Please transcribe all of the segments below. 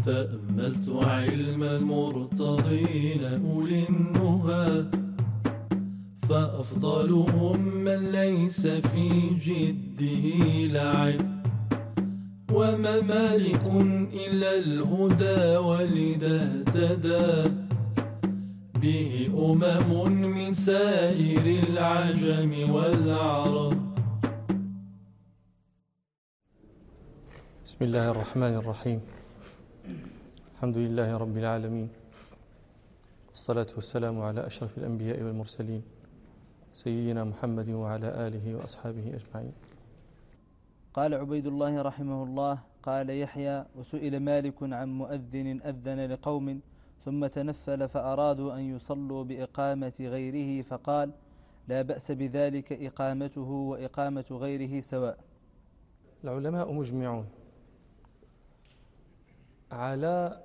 تأملت علم المرتضين أولي النهى، فأفضلهم من ليس في جده لعب، وما مالك إلا الهدى ولذا اهتدى به من سائر العجم والعرب. بسم الله الرحمن الرحيم. الحمد لله رب العالمين، والصلاة والسلام على أشرف الأنبياء والمرسلين سيدنا محمد وعلى آله وأصحابه أجمعين. قال عبيد الله رحمه الله: قال يحيى: وسئل مالك عن مؤذن أذن لقوم ثم تنفل فأرادوا أن يصلوا بإقامة غيره، فقال: لا بأس بذلك، إقامته وإقامة غيره سواء. العلماء مجمعون على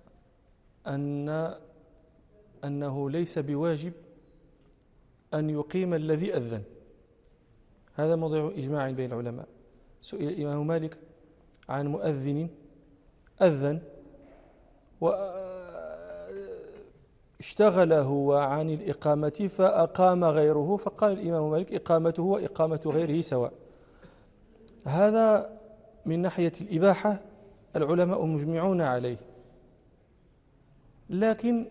أنه ليس بواجب أن يقيم الذي أذن. هذا موضوع إجماع بين العلماء. سئل الإمام مالك عن مؤذن أذن واشتغل هو عن الإقامة فأقام غيره، فقال الإمام مالك: إقامته وإقامة غيره سواء. هذا من ناحية الإباحة العلماء مجمعون عليه، لكنهم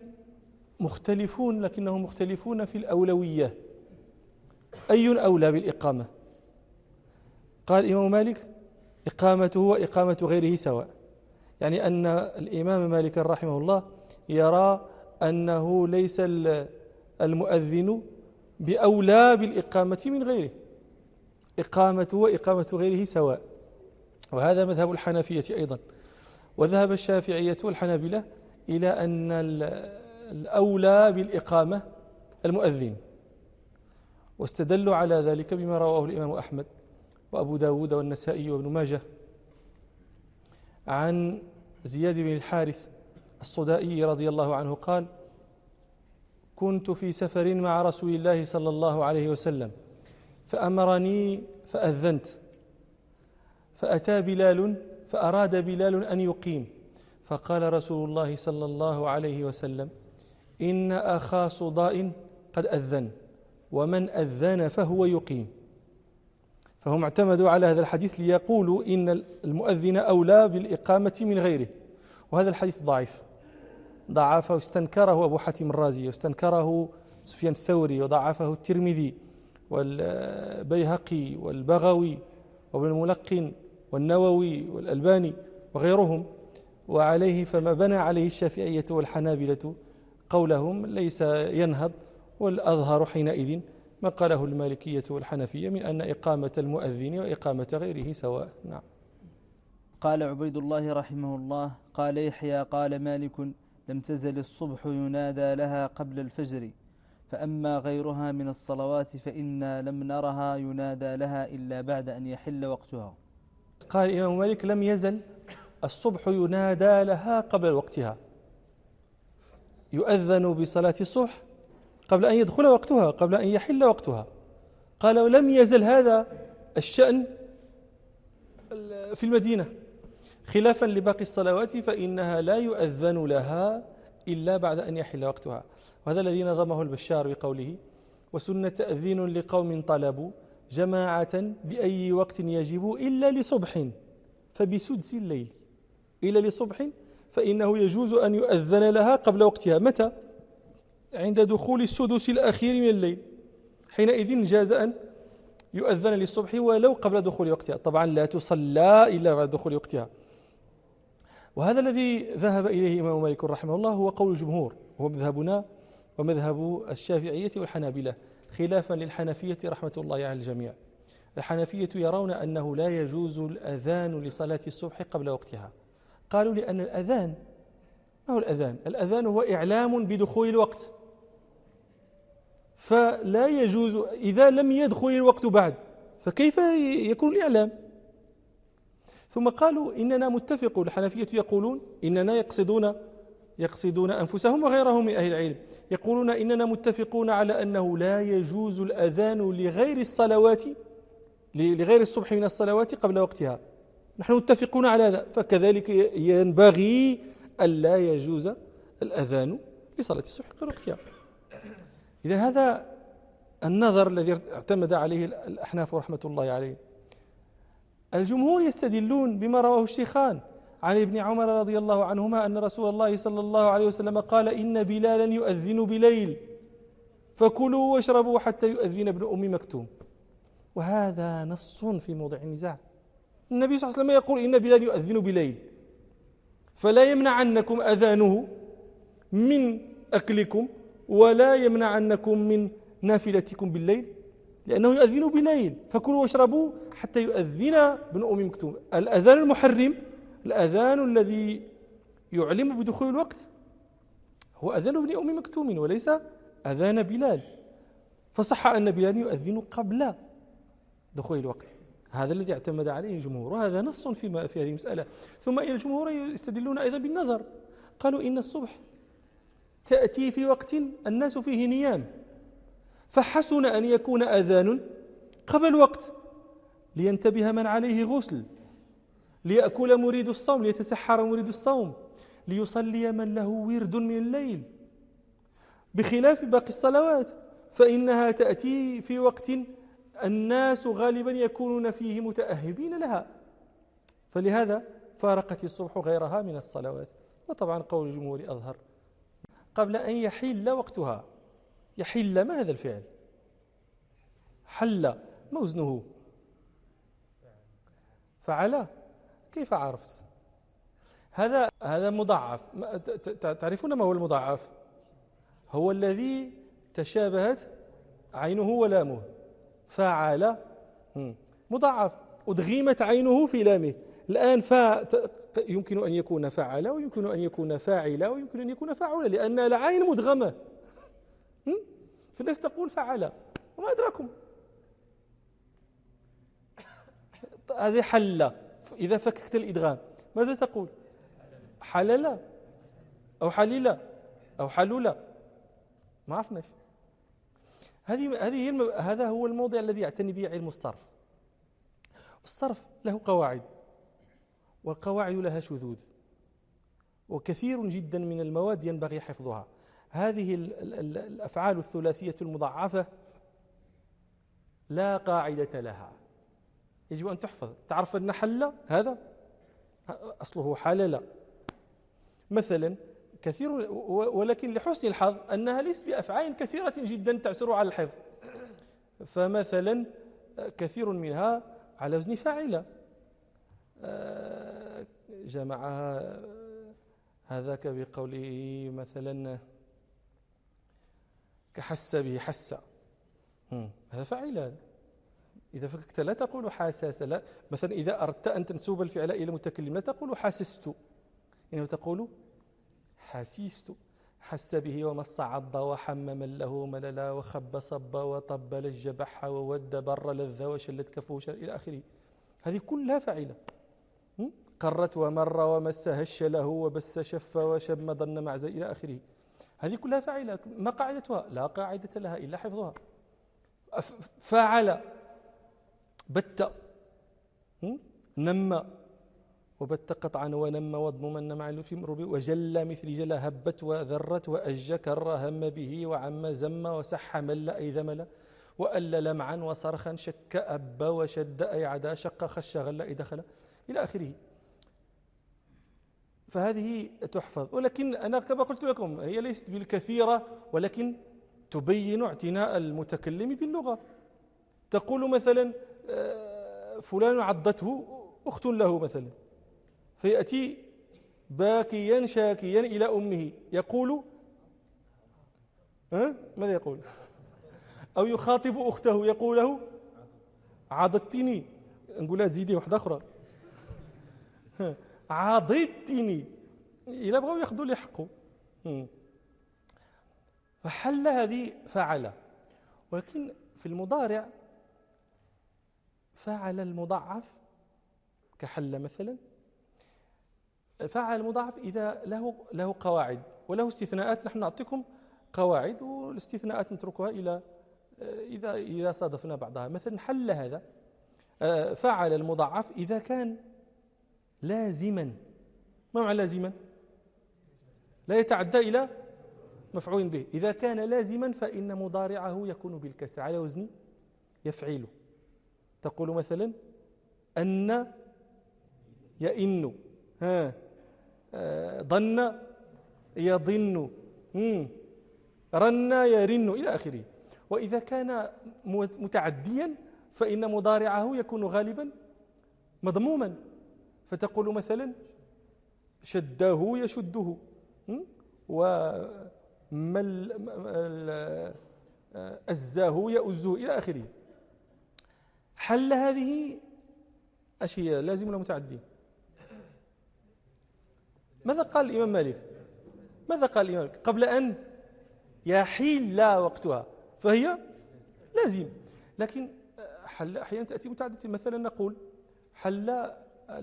مختلفون في الأولوية. أي أولى بالإقامة؟ قال الإمام مالك: إقامته وإقامة غيره سواء، يعني أن الإمام مالك رحمه الله يرى أنه ليس المؤذن بأولى بالإقامة من غيره، إقامته وإقامة غيره سواء. وهذا مذهب الحنفية أيضا، وذهب الشافعية والحنابلة إلى أن الأولى بالإقامة المؤذن، واستدلوا على ذلك بما رواه الإمام أحمد وأبو داود والنسائي وابن ماجه عن زياد بن الحارث الصدائي رضي الله عنه قال: كنت في سفر مع رسول الله صلى الله عليه وسلم فأمرني فأذنت، فأتى بلال فأراد بلال أن يقيم، فقال رسول الله صلى الله عليه وسلم: إن أخا صداء قد أذن، ومن أذن فهو يقيم. فهم اعتمدوا على هذا الحديث ليقولوا إن المؤذن أولى بالإقامة من غيره، وهذا الحديث ضعفه، استنكره أبو حاتم الرازي، واستنكره سفيان الثوري، وضعفه الترمذي والبيهقي والبغوي وابن الملقن والنووي والألباني وغيرهم. وعليه فما بنى عليه الشافعية والحنابلة قولهم ليس ينهض، والأظهر حينئذ ما قاله المالكية والحنفية من أن إقامة المؤذن وإقامة غيره سواء. نعم. قال عبيد الله رحمه الله: قال يحيى: قال مالك: لم تزل الصبح ينادى لها قبل الفجر، فأما غيرها من الصلوات فإنا لم نرها ينادى لها إلا بعد أن يحل وقتها. قال الإمام مالك: لم يزل الصبح ينادى لها قبل وقتها، يؤذن بصلاة الصبح قبل أن يدخل وقتها، قبل أن يحل وقتها. قال: ولم يزل هذا الشأن في المدينة، خلافا لباقي الصلوات فإنها لا يؤذن لها إلا بعد أن يحل وقتها. وهذا الذي نظمه البشار بقوله: وسنة تأذين لقوم طلبوا جماعة بأي وقت يجب إلا لصبح فبسدس الليل، إلا لصبح فإنه يجوز أن يؤذن لها قبل وقتها. متى؟ عند دخول السدس الأخير من الليل، حينئذ جاز أن يؤذن للصبح ولو قبل دخول وقتها. طبعا لا تصلى إلا بعد دخول وقتها. وهذا الذي ذهب إليه الإمام مالك رحمه الله هو قول الجمهور، وهو مذهبنا ومذهب الشافعية والحنابلة، خلافا للحنفية رحمة الله على الجميع. الحنفية يرون أنه لا يجوز الأذان لصلاة الصبح قبل وقتها. قالوا لأن الأذان، ما هو الأذان؟ الأذان هو إعلام بدخول الوقت، فلا يجوز إذا لم يدخل الوقت بعد، فكيف يكون الإعلام؟ ثم قالوا إننا متفقون، الحنفية يقولون إننا يقصدون أنفسهم وغيرهم من أهل العلم، يقولون إننا متفقون على أنه لا يجوز الأذان لغير الصلوات، لغير الصبح من الصلوات قبل وقتها. نحن متفقون على هذا، فكذلك ينبغي ألا يجوز الأذان لصلاة الصبح كالرقية. إذا هذا النظر الذي اعتمد عليه الأحناف رحمة الله عليه. الجمهور يستدلون بما رواه الشيخان عن ابن عمر رضي الله عنهما أن رسول الله صلى الله عليه وسلم قال إن بلالا يؤذن بليل فكلوا واشربوا حتى يؤذن ابن أم مكتوم. وهذا نص في موضع النزاع. النبي صلى الله عليه وسلم يقول إن بلال يؤذن بليل، فلا يمنعنكم أذانه من أكلكم ولا يمنعنكم من نافلتكم بالليل، لأنه يؤذن بليل. فكلوا واشربوا حتى يؤذن ابن أم مكتوم. الأذان المحرم، الأذان الذي يعلم بدخول الوقت، هو أذان ابن أم مكتوم وليس أذان بلال. فصح أن بلال يؤذن قبل دخول الوقت. هذا الذي اعتمد عليه الجمهور، وهذا نص في هذه المسألة. ثم إلى الجمهور يستدلون أيضا بالنظر. قالوا إن الصبح تأتي في وقت الناس فيه نيام، فحسن أن يكون أذان قبل الوقت لينتبه من عليه غسل، ليأكل مريد الصوم، ليتسحر مريد الصوم، ليصلي من له ورد من الليل، بخلاف باقي الصلوات فإنها تأتي في وقت الناس غالبا يكونون فيه متأهبين لها، فلهذا فارقت الصبح غيرها من الصلوات. وطبعا قول الجمهور أظهر. قبل أن يحل وقتها. يحل، ما هذا الفعل؟ حل، ما وزنه؟ فعل. كيف عرفت؟ هذا مضاعف. تعرفون ما هو المضاعف؟ هو الذي تشابهت عينه ولامه. فعل مضاعف، أدغمت عينه في لامه. الآن يمكن أن يكون فعل، ويمكن أن يكون فاعل، ويمكن أن يكون فعل، لأن العين مدغمة. فالناس تقول فعل، وما أدراكم. هذه حل. إذا فككت الإدغام ماذا تقول؟ حلل أو حلل أو حلل، ما عرفناش. هذا هو الموضع الذي يعتني به علم الصرف. الصرف له قواعد، والقواعد لها شذوذ، وكثير جدا من المواد ينبغي حفظها. هذه الأفعال الثلاثية المضاعفة لا قاعدة لها، يجب أن تحفظ. تعرف أن حل هذا أصله حلل مثلا كثير، ولكن لحسن الحظ أنها ليست بأفعال كثيرة جدا تعسر على الحفظ. فمثلا كثير منها على وزن فاعل، جمعها هذاك بقوله مثلا كحس به حس، هذا فاعل. إذا فككت لا تقول حاسس، لا. مثلا إذا أردت أن تنسب الفعل إلى المتكلم لا تقول حاسست، إنما تقول حاسست. حس به ومص عض وحمم له مللا وخب صب وطب لج بح وود بر لذ وشلت كفه إلى آخره. هذه كلها فاعلة. قرت ومر ومس هش له وبس شف وشم ضن معز إلى آخره. هذه كلها فاعلة. ما قاعدتها؟ لا قاعدة لها إلا حفظها. فاعل، بت، نم، وبت قطعا ونم وضمما مع في مربي وجل مثل جل هبت وذرت وأج كر هم به وعم زم وسح مل أي ذمل وأل لمعا وصرخا شك أب وشد أي عدا شق خش غل أي دخل إلى آخره. فهذه تحفظ، ولكن أنا كما قلت لكم هي ليست بالكثيرة، ولكن تبين اعتناء المتكلم باللغة. تقول مثلا فلان عضته أخت له مثلا، فيأتي باكيا شاكيا إلى أمه يقول ماذا يقول؟ أو يخاطب أخته يقول له عضتني، نقولها زيدي واحدة أخرى عضتني، إذا بغوا يأخذوا لي حقه. فحل هذه فعل. ولكن في المضارع فعل المضاعف كحل مثلا، فعل المضاعف إذا له قواعد وله استثناءات. نحن نعطيكم قواعد والاستثناءات نتركها إلى إذا صادفنا بعضها. مثلا حل هذا فعل المضاعف إذا كان لازما. ما معنى لازما؟ لا يتعدى إلى مفعول به. إذا كان لازما فإن مضارعه يكون بالكسر على وزن يفعل. تقول مثلا أن يئن، ظن يظن، رن يرن إلى آخره. وإذا كان متعديا فإن مضارعه يكون غالبا مضموما، فتقول مثلا شده يشده، أزاه يؤزه إلى آخره. حل هذه أشياء لازم ولا متعدي؟ ماذا قال الإمام مالك؟ ماذا قال الإمام مالك؟ قبل أن يحل وقتها فهي لازم، لكن حل أحيانا تأتي متعدية. مثلا نقول حل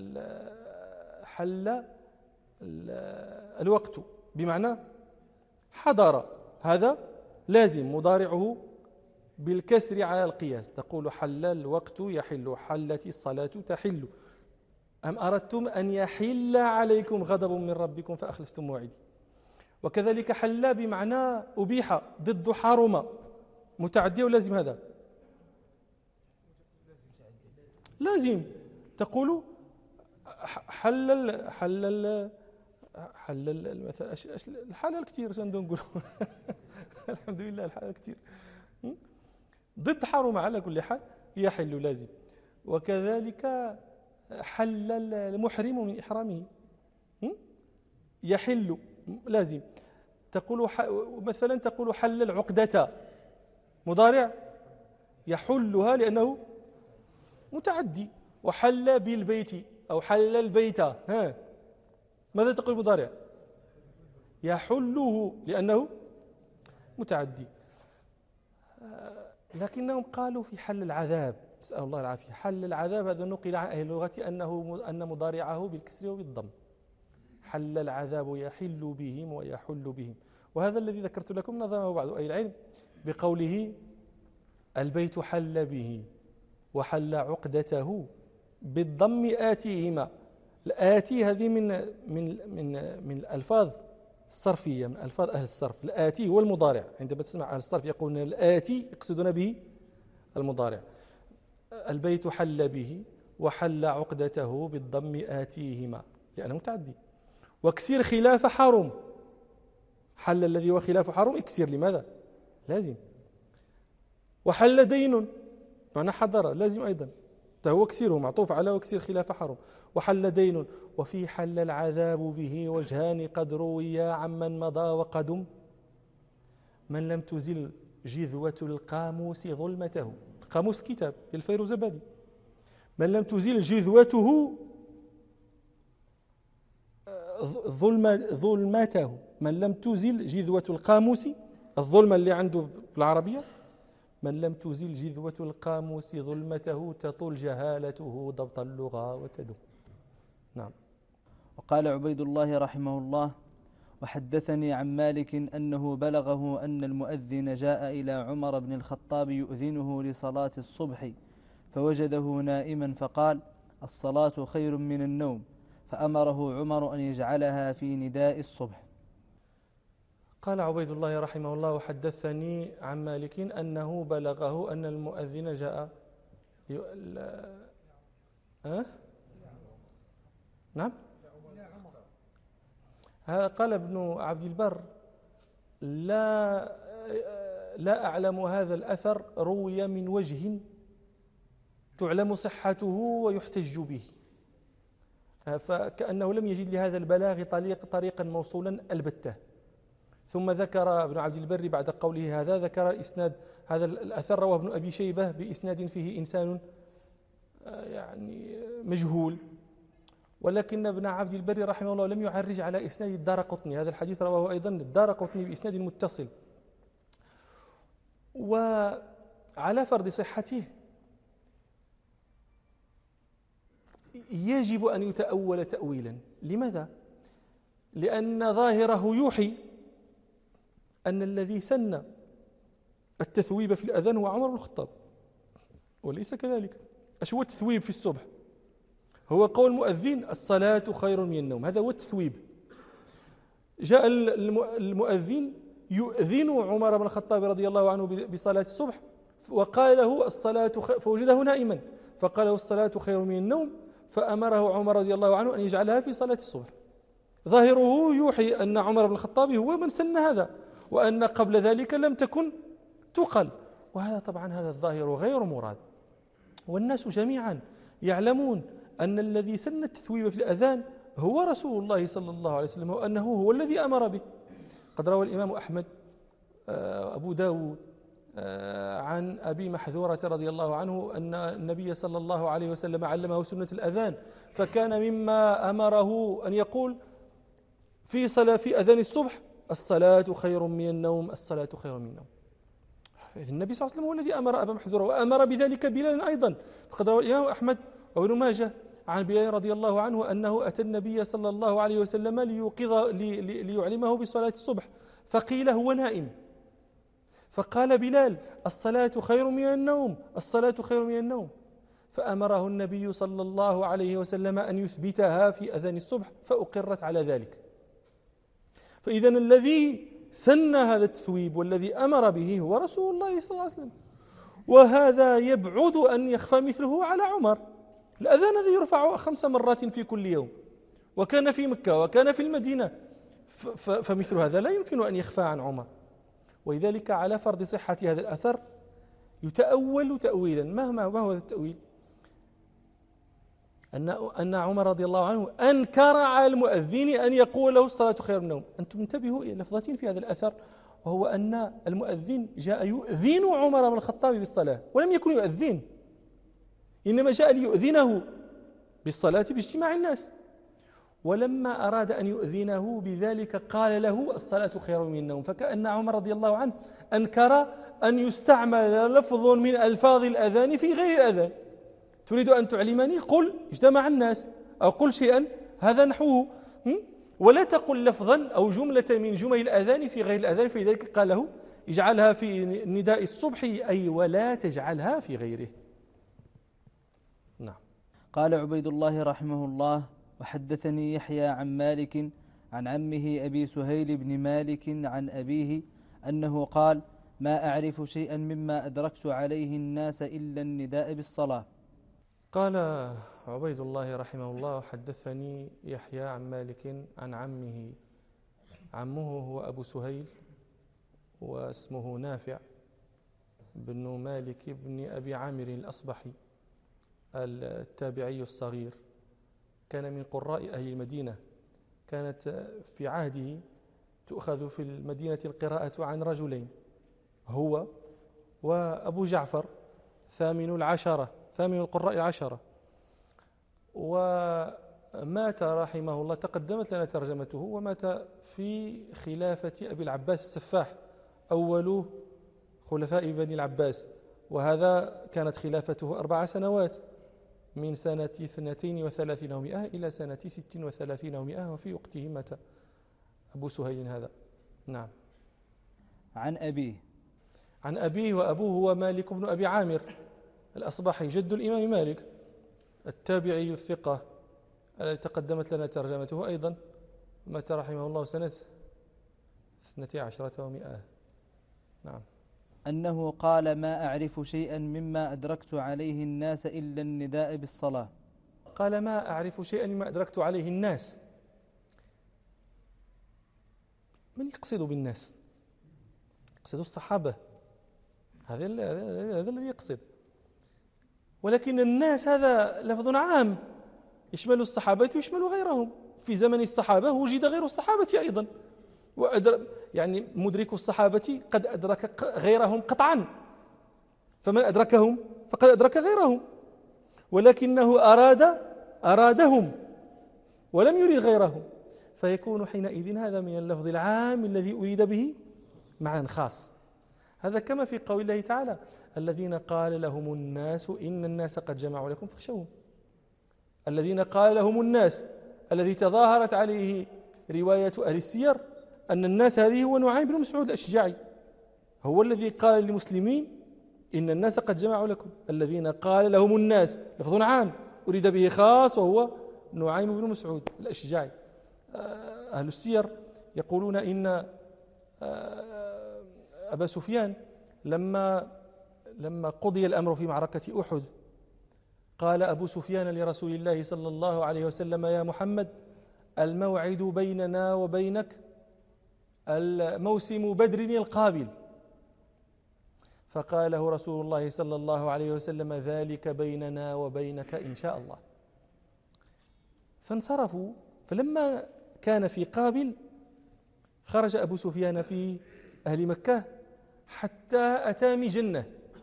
الوقت بمعنى حضر، هذا لازم مضارعه بالكسر على القياس. تقول حل الوقت يحل، حلت الصلاة تحل. أم أردتم أن يحل عليكم غضب من ربكم فأخلفتم موعدي. وكذلك حل بمعنى أبيح ضد حرم، متعدي ولازم. هذا لازم. تقول حل الحلال كثير شنو نقول الحمد لله الحلال كثير. ضد حرم على كل حال يحل لازم. وكذلك حل المحرم من إحرامه يحل لازم. تقول مثلا تقول حل العقدة، مضارع يحلها لأنه متعدي. وحل بالبيت أو حل البيت، ماذا تقول مضارع؟ يحله لأنه متعدي. لكنهم قالوا في حل العذاب، نسأل الله العافية. حل العذاب هذا نقل عن أهل اللغة أن مضارعه بالكسر وبالضم. حل العذاب يحل بهم ويحل بهم. وهذا الذي ذكرت لكم نظمه بعض أهل العلم بقوله البيت حل به وحل عقدته بالضم آتيهما. الآتي هذه من الألفاظ الصرفية، من ألفاظ أهل الصرف. الآتي هو المضارع. عندما تسمع أهل الصرف يقولون الآتي يقصدون به المضارع. البيت حل به وحل عقدته بالضم آتيهما لأنه متعدي. واكسير خلاف حرم، حل الذي هو خلاف حرم اكسير. لماذا؟ لازم. وحل دين معنى حضر لازم أيضا، هو كسيره معطوف على وكسير خلاف حرم. وحل دين. وفي حل العذاب به وجهان قد رويا عمن مضى وقدم، من لم تزل جذوة القاموس ظلمته. قاموس كتاب الفيروزبادي. من لم تزل جذوته ظلمته، من لم تزل جذوة القاموس، الظلمة اللي عنده بالعربية، من لم تزل جذوة القاموس ظلمته تطول جهالته ضبط اللغة وتدم. نعم. وقال عبيد الله رحمه الله: وحدثني عن مالك أنه بلغه أن المؤذن جاء إلى عمر بن الخطاب يؤذنه لصلاة الصبح فوجده نائما فقال: الصلاة خير من النوم، فأمره عمر أن يجعلها في نداء الصبح. قال عبيد الله رحمه الله: وحدثني عن مالك أنه بلغه أن المؤذن جاء نعم. قال ابن عبد البر: لا أعلم هذا الأثر روي من وجه تعلم صحته ويحتج به، فكأنه لم يجد لهذا البلاغ طريقا موصولا البتة. ثم ذكر ابن عبد البر بعد قوله هذا، ذكر إسناد هذا الأثر رواه ابن أبي شيبة بإسناد فيه إنسان يعني مجهول، ولكن ابن عبد البر رحمه الله لم يعرج على إسناد الدارقطني. هذا الحديث رواه أيضا الدارقطني بإسناد متصل. وعلى فرض صحته يجب أن يتأول تأويلا. لماذا؟ لأن ظاهره يوحي أن الذي سن التثويب في الأذان هو عمر بن الخطاب، وليس كذلك. أش هو التثويب في الصبح؟ هو قول مؤذن الصلاة خير من النوم، هذا هو التثويب. جاء المؤذن يؤذن عمر بن الخطاب رضي الله عنه بصلاة الصبح، وقال له الصلاة فوجده نائما فقال له الصلاة خير من النوم، فأمره عمر رضي الله عنه أن يجعلها في صلاة الصبح. ظاهره يوحي أن عمر بن الخطاب هو من سن هذا، وأن قبل ذلك لم تكن تقل، وهذا طبعا هذا الظاهر غير مراد. والناس جميعا يعلمون أن الذي سن التثويب في الأذان هو رسول الله صلى الله عليه وسلم، وأنه هو الذي أمر به. قد روى الإمام أحمد أبو داود عن أبي محذورة رضي الله عنه أن النبي صلى الله عليه وسلم علمه سنة الأذان، فكان مما أمره أن يقول في أذان الصبح: الصلاة خير من النوم، الصلاة خير من النوم. إذن النبي صلى الله عليه وسلم هو الذي أمر أبا محذورة، وأمر بذلك بلالا أيضا. فقد روى الإمام أحمد وابن ماجه عن بلال رضي الله عنه أنه أتى النبي صلى الله عليه وسلم ليعلمه بصلاة الصبح، فقيل هو نائم، فقال بلال: الصلاة خير من النوم، الصلاة خير من النوم. فأمره النبي صلى الله عليه وسلم أن يثبتها في أذان الصبح، فأقرت على ذلك. فإذا الذي سن هذا التثويب والذي أمر به هو رسول الله صلى الله عليه وسلم، وهذا يبعد أن يخفى مثله على عمر. الأذان الذي يرفع 5 مرات في كل يوم، وكان في مكة وكان في المدينة، فمثل هذا لا يمكن أن يخفى عن عمر. ولذلك على فرض صحة هذا الأثر يتأول تأويلا. ما هو هذا التأويل؟ أن عمر رضي الله عنه أنكر على المؤذن أن يقول له الصلاة خير من النوم. أنتم انتبهوا إلى لفظتين في هذا الأثر، وهو أن المؤذن جاء يؤذن عمر بن الخطاب بالصلاة، ولم يكن يؤذن، إنما جاء ليؤذنه بالصلاة باجتماع الناس. ولما أراد أن يؤذنه بذلك قال له: الصلاة خير من النوم. فكأن عمر رضي الله عنه أنكر أن يستعمل لفظ من ألفاظ الأذان في غير الأذان. تريد أن تعلمني؟ قل اجتمع الناس، أو قل شيئا هذا نحوه، ولا تقل لفظا أو جملة من جمل الأذان في غير الأذان. فلذلك قال له: اجعلها في نداء الصبح، أي ولا تجعلها في غيره. نعم. قال عبيد الله رحمه الله: وحدثني يحيى عن مالك عن عمه أبي سهيل بن مالك عن أبيه أنه قال: ما أعرف شيئا مما أدركت عليه الناس إلا النداء بالصلاة. قال عبيد الله رحمه الله: حدثني يحيى عن مالك عن عمه. عمه هو أبو سهيل، واسمه نافع بن مالك بن أبي عامر الأصبحي التابعي الصغير، كان من قراء أهل المدينة. كانت في عهده تؤخذ في المدينة القراءة عن رجلين، هو وأبو جعفر ثامن القراء العشرة. ومات رحمه الله، تقدمت لنا ترجمته، ومات في خلافة أبي العباس السفاح أول خلفاء بني العباس، وهذا كانت خلافته 4 سنوات، من سنة 32 و100 إلى سنة 36 و100، وفي وقته مات أبو سهيل هذا. نعم. عن أبيه، وأبوه هو مالك بن أبي عامر الأصبحي جد الإمام مالك التابعي الثقة الذي تقدمت لنا ترجمته أيضا، مات رحمه الله سنة 12 و100. نعم. أنه قال: ما أعرف شيئا مما أدركت عليه الناس إلا النداء بالصلاة. قال: ما أعرف شيئا مما أدركت عليه الناس. من يقصد بالناس؟ يقصد الصحابة، هذا الذي يقصد. ولكن الناس هذا لفظ عام يشمل الصحابة ويشمل غيرهم. في زمن الصحابة وجد غير الصحابة أيضا، يعني مدرك الصحابة قد أدرك غيرهم قطعا، فمن أدركهم فقد أدرك غيرهم، ولكنه أرادهم ولم يريد غيرهم، فيكون حينئذ هذا من اللفظ العام الذي أريد به معنى خاص. هذا كما في قول الله تعالى: الذين قال لهم الناس إن الناس قد جمعوا لكم فاخشوهم. الذين قال لهم الناس الذي تظاهرت عليه رواية أهل السير أن الناس هذه هو نعيم بن مسعود الأشجعي، هو الذي قال للمسلمين إن الناس قد جمعوا لكم. الذين قال لهم الناس لفظ عام أريد به خاص، وهو نعيم بن مسعود الأشجعي. أهل السير يقولون إن أبا سفيان لما قضي الأمر في معركة أحد قال أبو سفيان لرسول الله صلى الله عليه وسلم: يا محمد، الموعد بيننا وبينك الموسم بدر القابل. فقال له رسول الله صلى الله عليه وسلم: ذلك بيننا وبينك إن شاء الله. فانصرفوا. فلما كان في قابل خرج أبو سفيان في أهل مكة حتى أتى مجنة،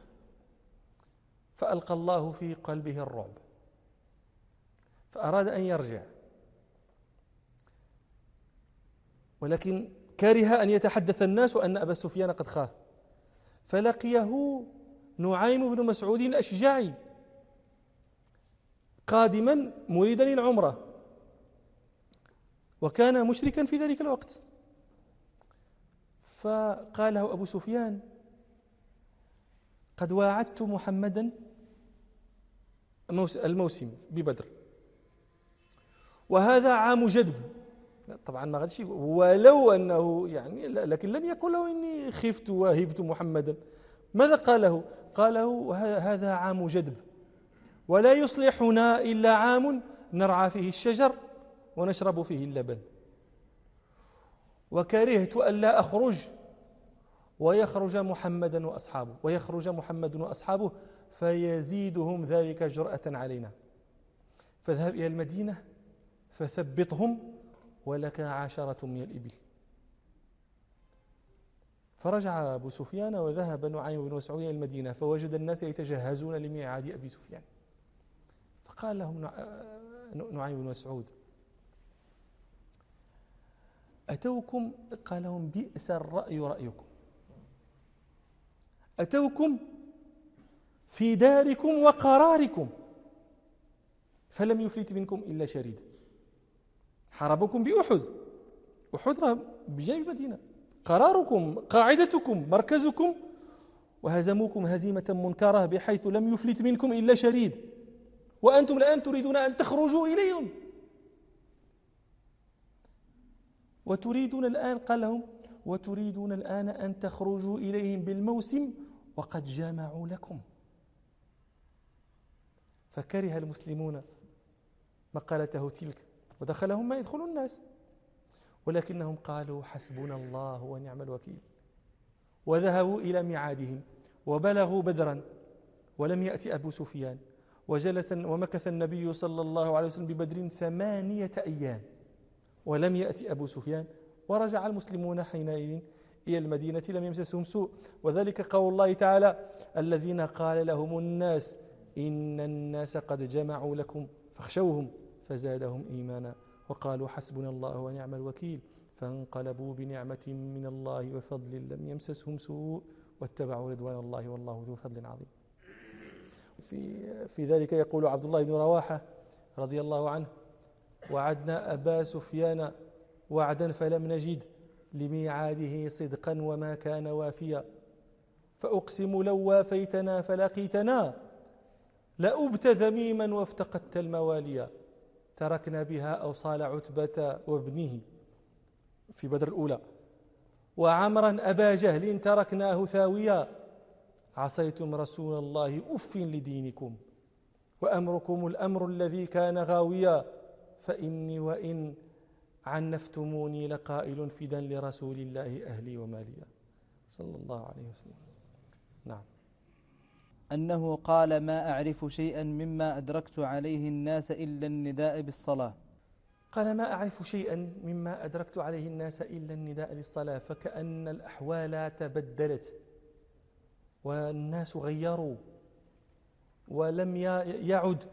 فألقى الله في قلبه الرعب فأراد أن يرجع، ولكن كره أن يتحدث الناس أن أبا سفيان قد خاف، فلقيه نعيم بن مسعود الأشجعي قادما مريدا العمرة، وكان مشركا في ذلك الوقت. فقال له أبو سفيان: قد واعدت محمدا الموسم ببدر، وهذا عام جدب. طبعا ما غاديش، ولو أنه يعني، لكن لم يقل له إني خفت وهبت محمدا. ماذا قال له؟ قال له: هذا عام جدب، ولا يصلحنا إلا عام نرعى فيه الشجر ونشرب فيه اللبن، وكرهت ألا أخرج ويخرج محمد وأصحابه فيزيدهم ذلك جرأة علينا، فاذهب إلى المدينة فثبطهم ولك 10 من الإبل. فرجع أبو سفيان وذهب نعيم بن مسعود إلى المدينة، فوجد الناس يتجهزون لميعاد أبي سفيان، فقال لهم نعيم بن مسعود: أتوكم، قال لهم: بئس الرأي رأيكم، أتوكم في داركم وقراركم فلم يفلت منكم إلا شريد. حاربكم بأحد، أحد بجانب المدينة، قراركم قاعدتكم مركزكم، وهزموكم هزيمة منكرة بحيث لم يفلت منكم إلا شريد، وأنتم الآن تريدون أن تخرجوا إليهم، وتريدون الآن، قال لهم: وتريدون الآن أن تخرجوا إليهم بالموسم وقد جمعوا لكم. فكره المسلمون مقالته تلك، ودخلهم ما يدخل الناس، ولكنهم قالوا: حسبنا الله ونعم الوكيل، وذهبوا إلى ميعادهم وبلغوا بدرا، ولم يأتي أبو سفيان، وجلس ومكث النبي صلى الله عليه وسلم ببدر 8 أيام ولم يأتي أبو سفيان، ورجع المسلمون حينئذ إلى المدينة لم يمسسهم سوء. وذلك قول الله تعالى: الذين قال لهم الناس إن الناس قد جمعوا لكم فاخشوهم فزادهم إيمانا وقالوا حسبنا الله ونعم الوكيل، فانقلبوا بنعمة من الله وفضل لم يمسسهم سوء واتبعوا رضوان الله والله ذو فضل عظيم. في ذلك يقول عبد الله بن رواحة رضي الله عنه: وعدنا أبا سفيان وعدا فلم نجد لميعاده صدقا وما كان وافيا، فأقسم لو وافيتنا فلقيتنا لأبت ذميما وافتقدت المواليا، تركنا بها أوصال عتبة وابنه في بدر الأولى، وعمرا أبا جهل تركناه ثاويا، عصيتم رسول الله أف لدينكم، وأمركم الأمر الذي كان غاويا، فإني وإن عنفتموني لقائل فدا لرسول الله أهلي وماليا، صلى الله عليه وسلم. نعم. أنه قال: ما أعرف شيئا مما أدركت عليه الناس إلا النداء بالصلاة. قال: ما أعرف شيئا مما أدركت عليه الناس إلا النداء للصلاة، فكأن الأحوال تبدلت والناس غيروا، ولم يعد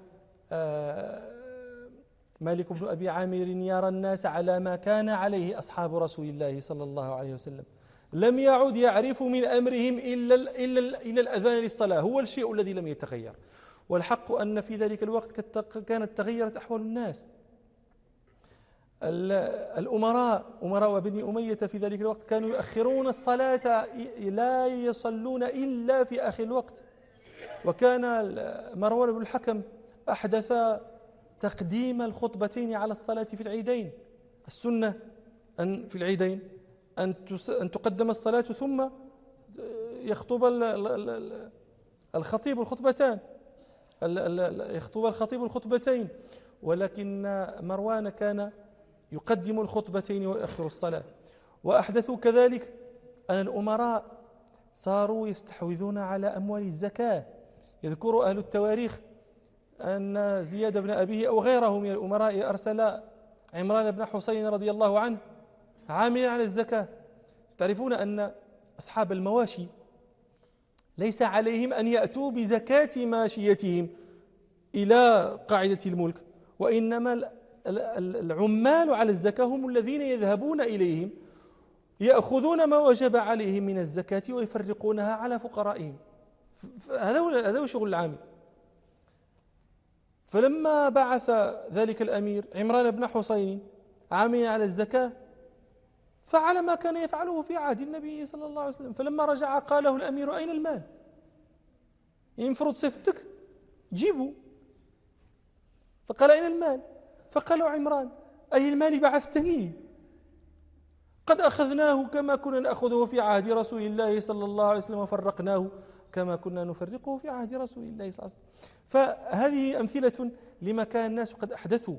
مالك بن أبي عامر يرى الناس على ما كان عليه أصحاب رسول الله صلى الله عليه وسلم، لم يعد يعرف من أمرهم إلا الأذان للصلاة، هو الشيء الذي لم يتغير. والحق أن في ذلك الوقت كانت تغيرت أحوال الناس. أمراء بني أمية في ذلك الوقت كانوا يؤخرون الصلاة، لا يصلون إلا في آخر الوقت. وكان مروان بن الحكم أحدث تقديم الخطبتين على الصلاة في العيدين، السنة أن في العيدين أن تقدم الصلاة ثم يخطب الخطيب الخطبتان، يخطب الخطيب الخطبتين، ولكن مروان كان يقدم الخطبتين ويؤخر الصلاة. وأحدثوا كذلك أن الأمراء صاروا يستحوذون على أموال الزكاة. يذكر أهل التواريخ أن زياد بن أبيه أو غيره من الأمراء أرسل عمران بن حسين رضي الله عنه عاملا على الزكاة. تعرفون أن أصحاب المواشي ليس عليهم أن يأتوا بزكاة ماشيتهم إلى قاعدة الملك، وإنما العمال على الزكاة هم الذين يذهبون إليهم يأخذون ما وجب عليهم من الزكاة ويفرقونها على فقرائهم. هذا هو شغل العامل. فلما بعث ذلك الأمير عمران بن حسين عاملا على الزكاة فعل ما كان يفعله في عهد النبي صلى الله عليه وسلم. فلما رجع قال له الأمير: أين المال؟ ينفرض صفتك جيبه. فقال: أين المال؟ فقال عمران: أي المال بعثتني؟ قد أخذناه كما كنا نأخذه في عهد رسول الله صلى الله عليه وسلم وفرقناه كما كنا نفرقه في عهد رسول الله صلى الله عليه وسلم. فهذه أمثلة لما كان الناس قد أحدثوا.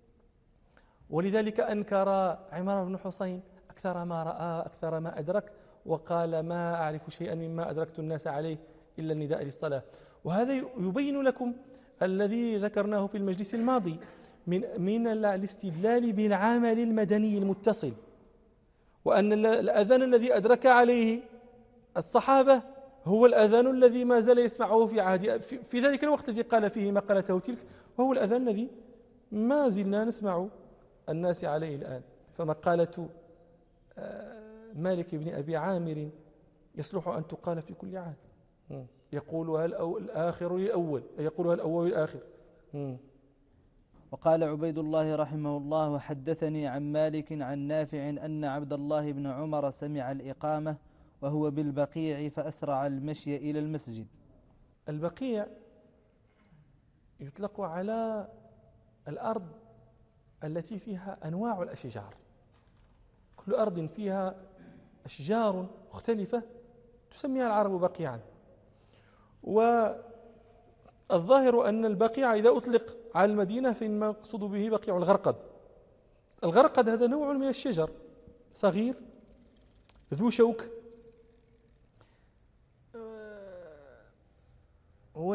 ولذلك أنكر عمران بن حسين أكثر ما رأى أكثر ما أدرك، وقال: ما أعرف شيئا مما أدركت الناس عليه إلا النداء للصلاة. وهذا يبين لكم الذي ذكرناه في المجلس الماضي من الاستدلال بالعمل المدني المتصل، وأن الأذان الذي أدرك عليه الصحابة هو الأذان الذي ما زال يسمعه في ذلك الوقت الذي قال فيه مقالته تلك، وهو الأذان الذي ما زلنا نسمع الناس عليه الآن. فمقالة مالك بن أبي عامر يصلح أن تقال في كل عام. يقولها الآخر للأول، يقولها الأول للآخر. وقال عبيد الله رحمه الله: وحدثني عن مالك عن نافع أن عبد الله بن عمر سمع الإقامة وهو بالبقيع فأسرع المشي إلى المسجد. البقيع يطلق على الأرض التي فيها أنواع الأشجار، كل أرض فيها أشجار مختلفة تسميها العرب بقيعا. والظاهر أن البقيع إذا أطلق على المدينة فإنما يقصد به بقيع الغرقد. الغرقد هذا نوع من الشجر صغير ذو شوك، هو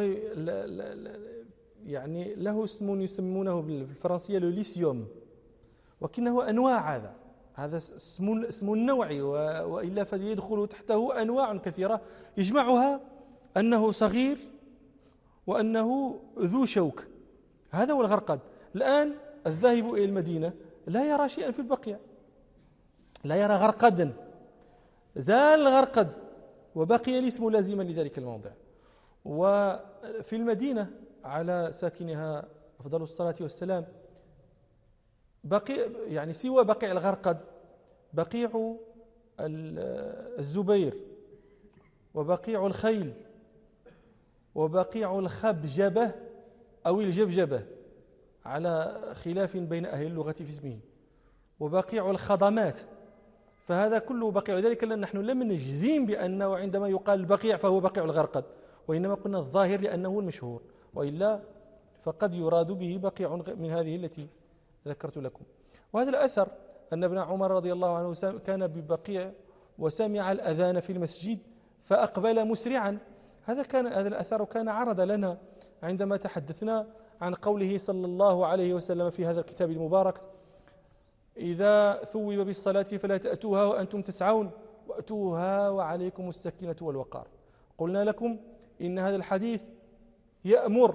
يعني له اسم يسمونه بالفرنسية لوليسيوم، وكنه أنواع. هذا اسم النوعي، وإلا فيدخل تحته أنواع كثيرة يجمعها أنه صغير وأنه ذو شوك. هذا هو الغرقد. الآن الذاهب إلى المدينة لا يرى شيئا في البقيع، لا يرى غرقدا، زال الغرقد وبقي الاسم لازما لذلك الموضع. وفي المدينة على ساكنها أفضل الصلاة والسلام بقي يعني سوى بقيع الغرقد بقيع الزبير وبقيع الخيل وبقيع الخبجبة أو الجبجبة على خلاف بين أهل اللغة في اسمه، وبقيع الخضمات. فهذا كله بقيع. لذلك نحن لم نجزم بأنه عندما يقال البقيع فهو بقيع الغرقد، وإنما قلنا الظاهر لأنه المشهور، وإلا فقد يراد به بقيع من هذه التي ذكرت لكم. وهذا الأثر أن ابن عمر رضي الله عنه كان ببقيع وسمع الأذان في المسجد فأقبل مسرعا. هذا الأثر كان عرض لنا عندما تحدثنا عن قوله صلى الله عليه وسلم في هذا الكتاب المبارك: إذا ثوب بالصلاة فلا تأتوها وأنتم تسعون وأتوها وعليكم السكينة والوقار. قلنا لكم إن هذا الحديث يأمر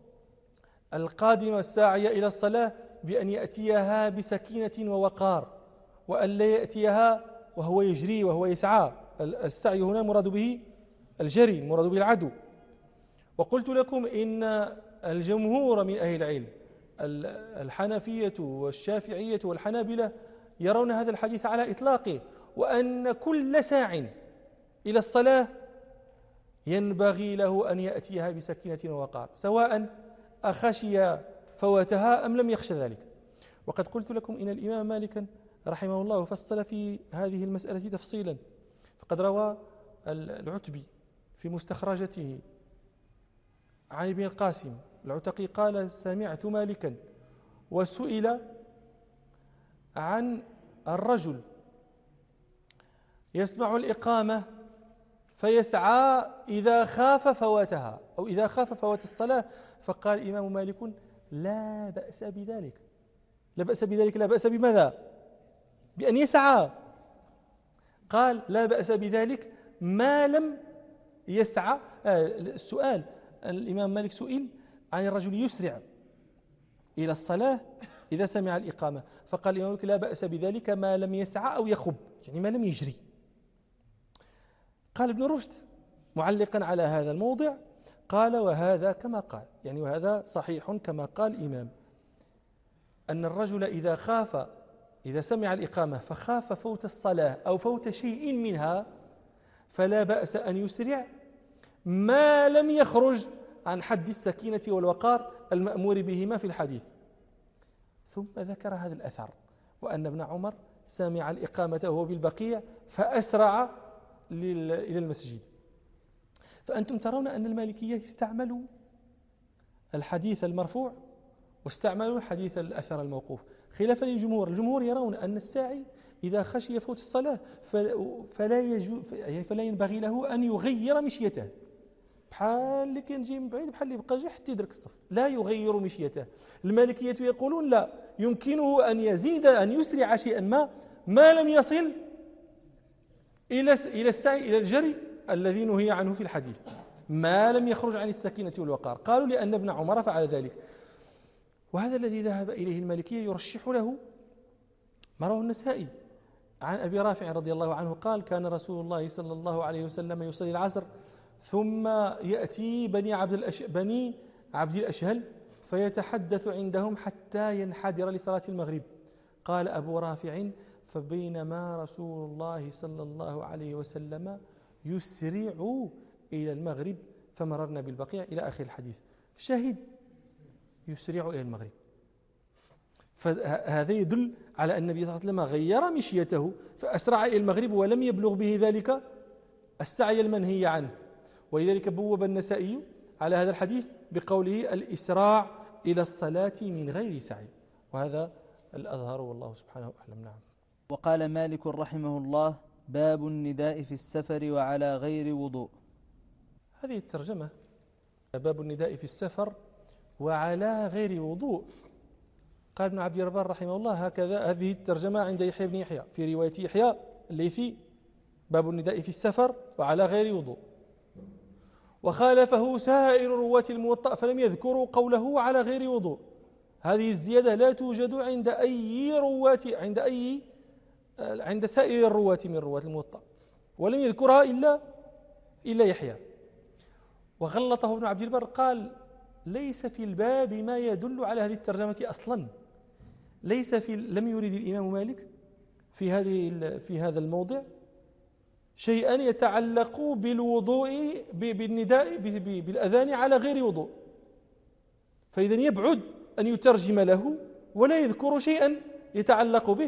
القادم الساعي إلى الصلاة بأن يأتيها بسكينة ووقار، وأن لا يأتيها وهو يجري وهو يسعى. السعي هنا مراد به الجري، مراد به العدو. وقلت لكم إن الجمهور من أهل العلم الحنفية والشافعية والحنابلة يرون هذا الحديث على إطلاقه، وأن كل ساع إلى الصلاة ينبغي له أن يأتيها بسكينة ووقار، سواء أخشي فواتها أم لم يخش ذلك. وقد قلت لكم إن الإمام مالكا رحمه الله فصل في هذه المسألة تفصيلا، فقد روى العتبي في مستخرجته عن ابن القاسم العتقي قال سمعت مالكا وسئل عن الرجل يسمع الإقامة فيسعى إذا خاف فواتها أو إذا خاف فوات الصلاة، فقال الإمام مالك لا بأس بذلك. لا بأس بذلك، لا بأس بماذا؟ بأن يسعى. قال لا بأس بذلك ما لم يسعى. السؤال الإمام مالك سئل عن الرجل يسرع إلى الصلاة إذا سمع الإقامة، فقال الإمام مالك لا بأس بذلك ما لم يسعى أو يخب، يعني ما لم يجري. قال ابن رشد معلقا على هذا الموضع قال وهذا كما قال، يعني وهذا صحيح كما قال الإمام، أن الرجل إذا سمع الإقامة فخاف فوت الصلاة أو فوت شيء منها فلا بأس أن يسرع ما لم يخرج عن حد السكينة والوقار المأمور بهما في الحديث. ثم ذكر هذا الأثر وأن ابن عمر سمع الإقامة وهو بالبقيع فأسرع إلى المسجد. فأنتم ترون أن المالكية استعملوا الحديث المرفوع واستعملوا الحديث الأثر الموقوف خلافا للجمهور. الجمهور يرون أن الساعي إذا خشي فوت الصلاة فلا ينبغي له أن يغير مشيته، بحال اللي كان جاي من بعيد، بحال اللي بقى جاي حتى يدرك الصف، لا يغير مشيته. المالكية يقولون لا، يمكنه أن يزيد أن يسرع شيئا ما لم يصل إلى السعي إلى الجري الذي نهي عنه في الحديث، ما لم يخرج عن السكينة والوقار. قالوا لأن ابن عمر فعل ذلك، وهذا الذي ذهب إليه المالكية يرشح له ما رواه النسائي عن أبي رافع رضي الله عنه قال كان رسول الله صلى الله عليه وسلم يصلي العصر ثم يأتي بني عبد الأشهل فيتحدث عندهم حتى ينحدر لصلاة المغرب. قال أبو رافع فبينما رسول الله صلى الله عليه وسلم يسرع إلى المغرب فمررنا بالبقيع إلى آخر الحديث. شاهد يسرع إلى المغرب، فهذا يدل على أن النبي صلى الله عليه وسلم غير مشيته فأسرع إلى المغرب ولم يبلغ به ذلك السعي المنهي عنه. ولذلك بوب النسائي على هذا الحديث بقوله الإسراع إلى الصلاة من غير سعي، وهذا الأظهر والله سبحانه أعلم. نعم. وقال مالك رحمه الله باب النداء في السفر وعلى غير وضوء. هذه الترجمة باب النداء في السفر وعلى غير وضوء. قال ابن عبد البر رحمه الله هكذا هذه الترجمة عند يحيى بن يحيى في رواية يحيى الليثي باب النداء في السفر وعلى غير وضوء، وخالفه سائر رواة الموطأ فلم يذكروا قوله على غير وضوء. هذه الزيادة لا توجد عند أي رواة عند سائر الرواة من رواة الموطأ، ولم يذكرها إلا يحيى. وغلطه ابن عبد البر قال ليس في الباب ما يدل على هذه الترجمة أصلا، لم يريد الإمام مالك في هذا الموضع شيئا يتعلق بالوضوء بالنداء بالأذان على غير وضوء، فإذا يبعد أن يترجم له ولا يذكر شيئا يتعلق به.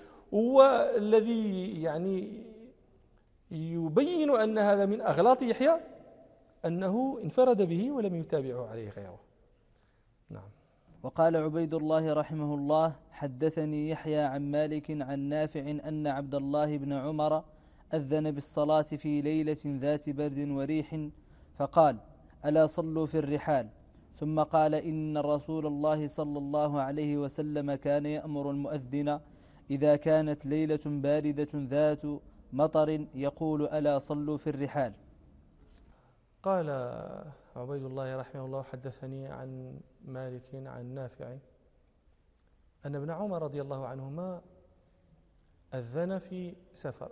والذي يعني يبين أن هذا من أغلاط يحيى أنه انفرد به ولم يتابعه عليه غيره. نعم. وقال عبيد الله رحمه الله حدثني يحيى عن مالك عن نافع أن عبد الله بن عمر أذن بالصلاة في ليلة ذات برد وريح فقال ألا صلوا في الرحال، ثم قال إن رسول الله صلى الله عليه وسلم كان يأمر المؤذن إذا كانت ليلة باردة ذات مطر يقول ألا صلوا في الرحال. قال عبيد الله رحمه الله حدثني عن مالك عن نافع أن ابن عمر رضي الله عنهما أذن في سفر،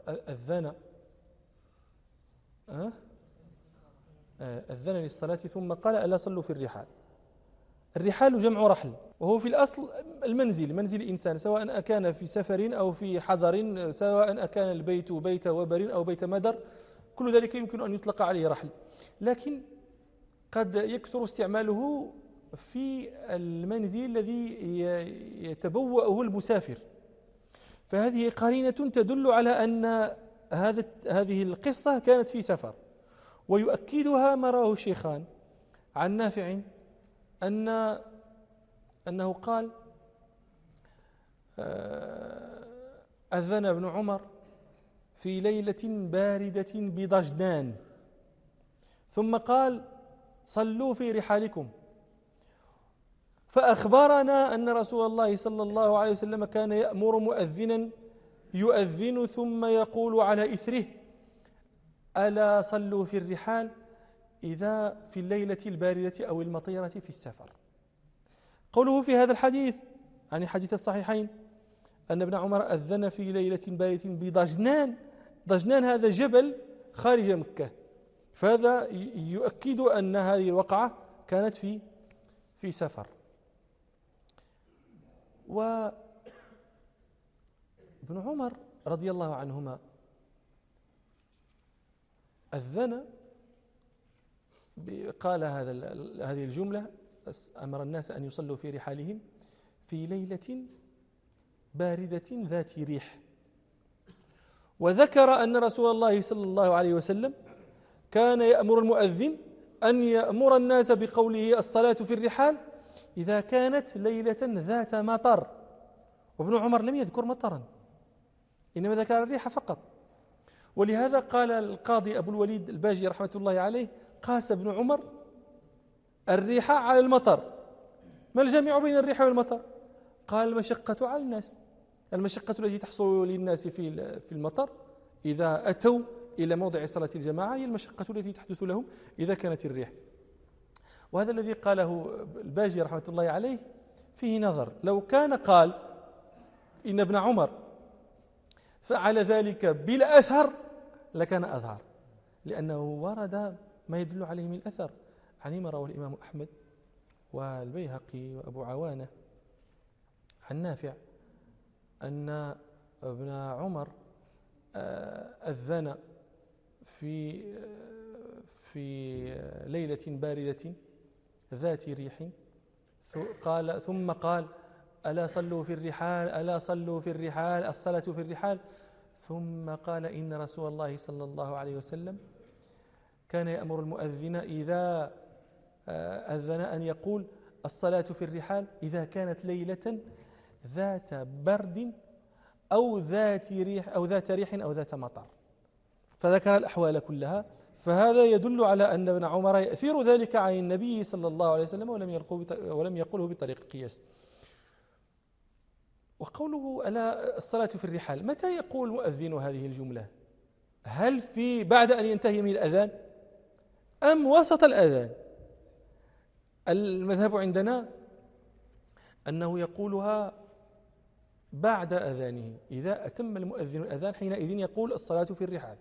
أذن للصلاة ثم قال ألا صلوا في الرحال. الرحال جمع رحل، وهو في الأصل منزل الإنسان سواء أكان في سفر أو في حضر، سواء أكان البيت بيت وبر أو بيت مدر، كل ذلك يمكن أن يطلق عليه رحل، لكن قد يكثر استعماله في المنزل الذي يتبوأه المسافر. فهذه قرينة تدل على أن هذه القصة كانت في سفر. ويؤكدها ما رواه الشيخان عن نافع أنه قال أذن ابن عمر في ليلة باردة بضجنان ثم قال صلوا في رحالكم، فأخبرنا أن رسول الله صلى الله عليه وسلم كان يأمر مؤذنا يؤذن ثم يقول على إثره ألا صلوا في الرحال إذا في الليلة الباردة أو المطيرة في السفر. قوله في هذا الحديث عن حديث الصحيحين أن ابن عمر أذن في ليلة باردة بضجنان، ضجنان هذا جبل خارج مكة، فهذا يؤكد أن هذه الوقعة كانت في سفر. وابن عمر رضي الله عنهما أذن قال هذه الجملة أمر الناس أن يصلوا في رحالهم في ليلة باردة ذات ريح، وذكر أن رسول الله صلى الله عليه وسلم كان يأمر المؤذن أن يأمر الناس بقوله الصلاة في الرحال إذا كانت ليلة ذات مطر. وابن عمر لم يذكر مطرا، إنما ذكر الريح فقط. ولهذا قال القاضي أبو الوليد الباجي رحمة الله عليه قاس ابن عمر الريح على المطر. ما الجامع بين الريح والمطر؟ قال المشقة على الناس، المشقة التي تحصل للناس في المطر إذا أتوا إلى موضع صلاة الجماعة هي المشقة التي تحدث لهم إذا كانت الريح. وهذا الذي قاله الباجي رحمة الله عليه فيه نظر. لو كان قال إن ابن عمر فعل ذلك بلا أثر لكان أظهر، لأنه ورد ما يدل عليه من الأثر عن ما رواه الإمام أحمد والبيهقي وأبو عوانة عن نافع أن ابن عمر أذن في ليلة باردة ذات ريح ثم قال ألا صلوا في الرحال ألا صلوا في الرحال الصلاة في الرحال، ثم قال إن رسول الله صلى الله عليه وسلم كان يأمر المؤذن إذا أذن أن يقول الصلاة في الرحال إذا كانت ليلة ذات برد أو ذات ريح أو ذات مطر، فذكر الأحوال كلها. فهذا يدل على أن ابن عمر يأثير ذلك عن النبي صلى الله عليه وسلم ولم يقله بطريق القياس. وقوله ألا الصلاة في الرحال، متى يقول المؤذن هذه الجملة؟ هل بعد أن ينتهي من الأذان أم وسط الأذان؟ المذهب عندنا أنه يقولها بعد أذانه، إذا أتم المؤذن الأذان حينئذ يقول الصلاة في الرحال.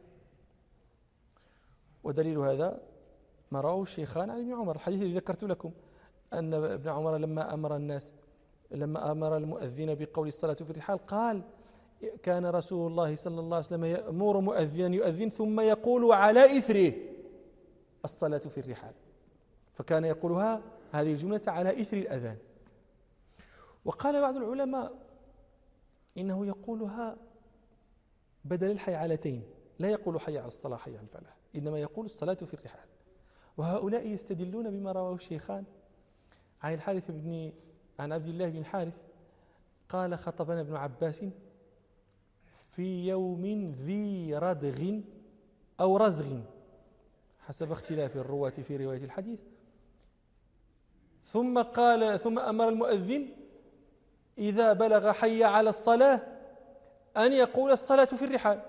ودليل هذا ما رواه الشيخان عن ابن عمر، الحديث الذي ذكرت لكم أن ابن عمر لما أمر المؤذن بقول الصلاة في الرحال قال كان رسول الله صلى الله عليه وسلم يأمر مؤذنا يؤذن ثم يقول على إثره الصلاة في الرحال، فكان يقولها هذه الجملة على إثر الأذان. وقال بعض العلماء إنه يقولها بدل الحيعلتين، لا يقول حي على الصلاة حي على الفلاح، إنما يقول الصلاة في الرحال. وهؤلاء يستدلون بما رواه الشيخان عن عن عبد الله بن الحارث قال خطبنا ابن عباس في يوم ذي ردغ أو رزغ حسب اختلاف الرواة في رواية الحديث، ثم أمر المؤذن إذا بلغ حي على الصلاة أن يقول الصلاة في الرحال،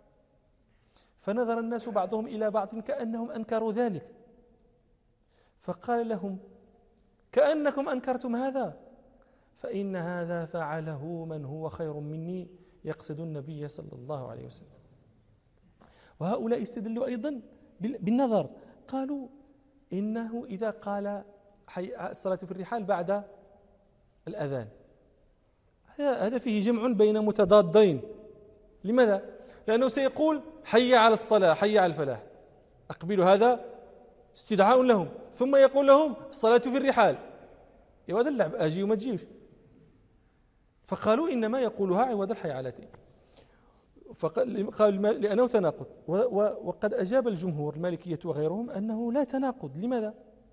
فنظر الناس بعضهم إلى بعض كأنهم أنكروا ذلك، فقال لهم كأنكم أنكرتم هذا، فإن هذا فعله من هو خير مني يقصد النبي صلى الله عليه وسلم. وهؤلاء استدلوا أيضا بالنظر، قالوا إنه إذا قال الصلاة في الرحال بعد الأذان هذا فيه جمع بين متضادين. لماذا؟ لأنه سيقول حي على الصلاة حي على الفلاح، أقبل هذا استدعاء لهم، ثم يقول لهم الصلاة في الرحال، هذا اللعب أجي وما تجيش. فقالوا إنما يقولها عوض الحيعلتين، قال لأنه تناقض. وقد أجاب الجمهور المالكية وغيرهم أنه لا تناقض. لماذا؟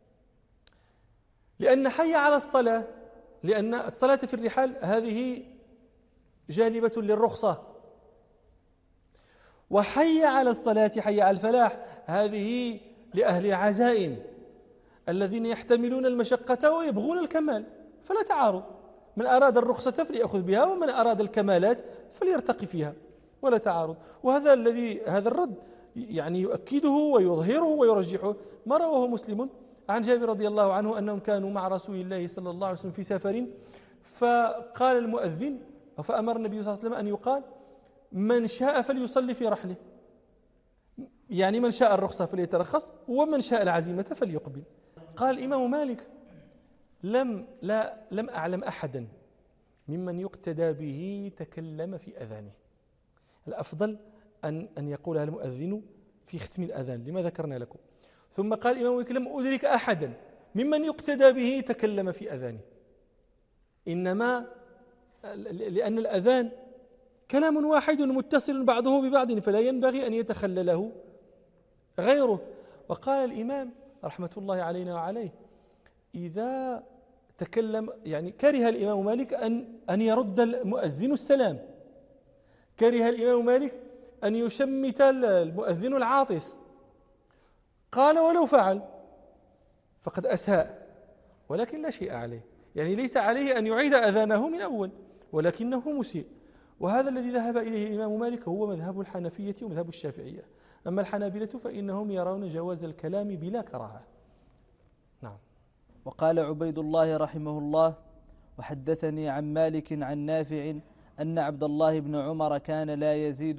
لأن حي على الصلاة، لأن الصلاة في الرحال هذه جالبة للرخصة، وحي على الصلاة حي على الفلاح هذه لأهل العزائم الذين يحتملون المشقة ويبغون الكمال، فلا تعارض. من أراد الرخصة فليأخذ بها، ومن أراد الكمالات فليرتقي فيها، ولا تعارض. وهذا هذا الرد يعني يؤكده ويظهره ويرجحه ما رواه مسلم عن جابر رضي الله عنه أنهم كانوا مع رسول الله صلى الله عليه وسلم في سفر، فقال المؤذن، فأمر النبي صلى الله عليه وسلم أن يقال من شاء فليصلي في رحله، يعني من شاء الرخصة فليترخص، ومن شاء العزيمة فليقبل. قال الإمام مالك لم أعلم أحدا ممن يقتدى به تكلم في أذانه. الأفضل أن يقولها المؤذن في ختم الأذان لما ذكرنا لكم. ثم قال الإمام مالك لم أدرك أحدا ممن يقتدى به تكلم في أذانه، إنما لأن الأذان كلام واحد متصل بعضه ببعض، فلا ينبغي أن يتخلله غيره. وقال الإمام رحمة الله علينا وعليه إذا تكلم، يعني كره الإمام مالك أن يرد المؤذن السلام، كره الإمام مالك أن يشمت المؤذن العاطس، قال ولو فعل فقد أساء، ولكن لا شيء عليه، يعني ليس عليه أن يعيد أذانه من أول، ولكنه مسيء. وهذا الذي ذهب إليه الإمام مالك هو مذهب الحنفية ومذهب الشافعية. أما الحنابلة فإنهم يرون جواز الكلام بلا كراهة. نعم. وقال عبيد الله رحمه الله: وحدثني عن مالك عن نافع أن عبد الله بن عمر كان لا يزيد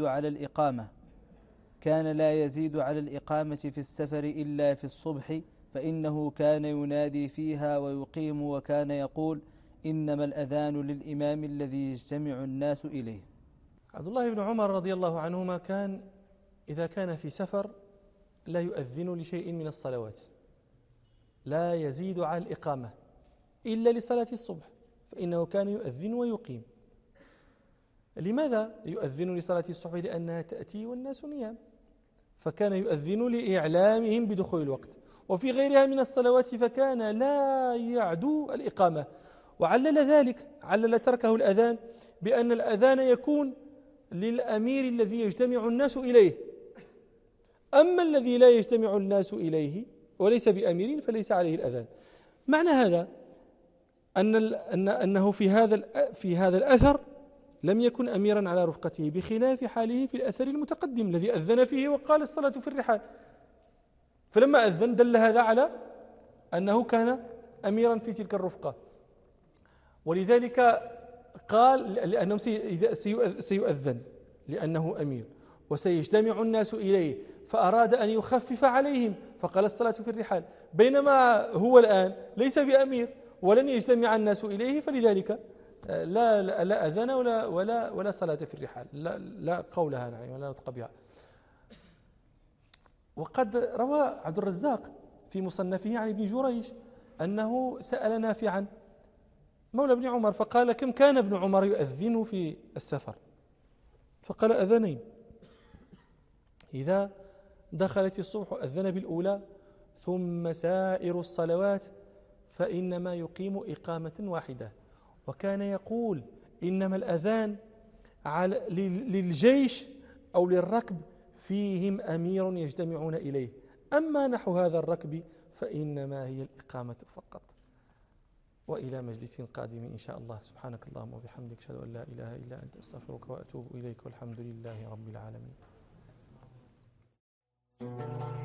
على الإقامة في السفر إلا في الصبح، فإنه كان ينادي فيها ويقيم، وكان يقول: إنما الأذان للإمام الذي يجتمع الناس إليه. عبد الله بن عمر رضي الله عنهما كان إذا كان في سفر لا يؤذن لشيء من الصلوات، لا يزيد على الإقامة إلا لصلاة الصبح، فإنه كان يؤذن ويقيم. لماذا يؤذن لصلاة الصبح؟ لأنها تأتي والناس نيام، فكان يؤذن لإعلامهم بدخول الوقت. وفي غيرها من الصلوات فكان لا يعدو الإقامة، علل تركه الأذان بأن الأذان يكون للأمير الذي يجتمع الناس إليه، أما الذي لا يجتمع الناس إليه وليس بأمير فليس عليه الأذان. معنى هذا أنه في هذا الأثر لم يكن أميرا على رفقته، بخلاف حاله في الأثر المتقدم الذي أذن فيه وقال الصلاة في الرحال، فلما أذن دل هذا على أنه كان أميرا في تلك الرفقة. ولذلك قال لأنه سيؤذن لأنه أمير وسيجتمع الناس إليه، فأراد أن يخفف عليهم فقال الصلاة في الرحال، بينما هو الآن ليس بأمير ولن يجتمع الناس إليه، فلذلك لا أذان ولا صلاة في الرحال، لا قولها نعم ولا نطق بها. وقد روى عبد الرزاق في مصنفه عن ابن جريج أنه سأل نافعا مولى ابن عمر فقال: كم كان ابن عمر يؤذن في السفر؟ فقال: أذنين، إذا دخلت الصبح أذن بالأولى، ثم سائر الصلوات فإنما يقيم إقامة واحدة. وكان يقول: إنما الأذان للجيش أو للركب فيهم أمير يجتمعون إليه، أما نحو هذا الركب فإنما هي الإقامة فقط. وإلى مجلس قادم إن شاء الله. سبحانك اللهم وبحمدك، أشهد أن لا إله إلا أنت، أستغفرك وأتوب إليك، والحمد لله رب العالمين.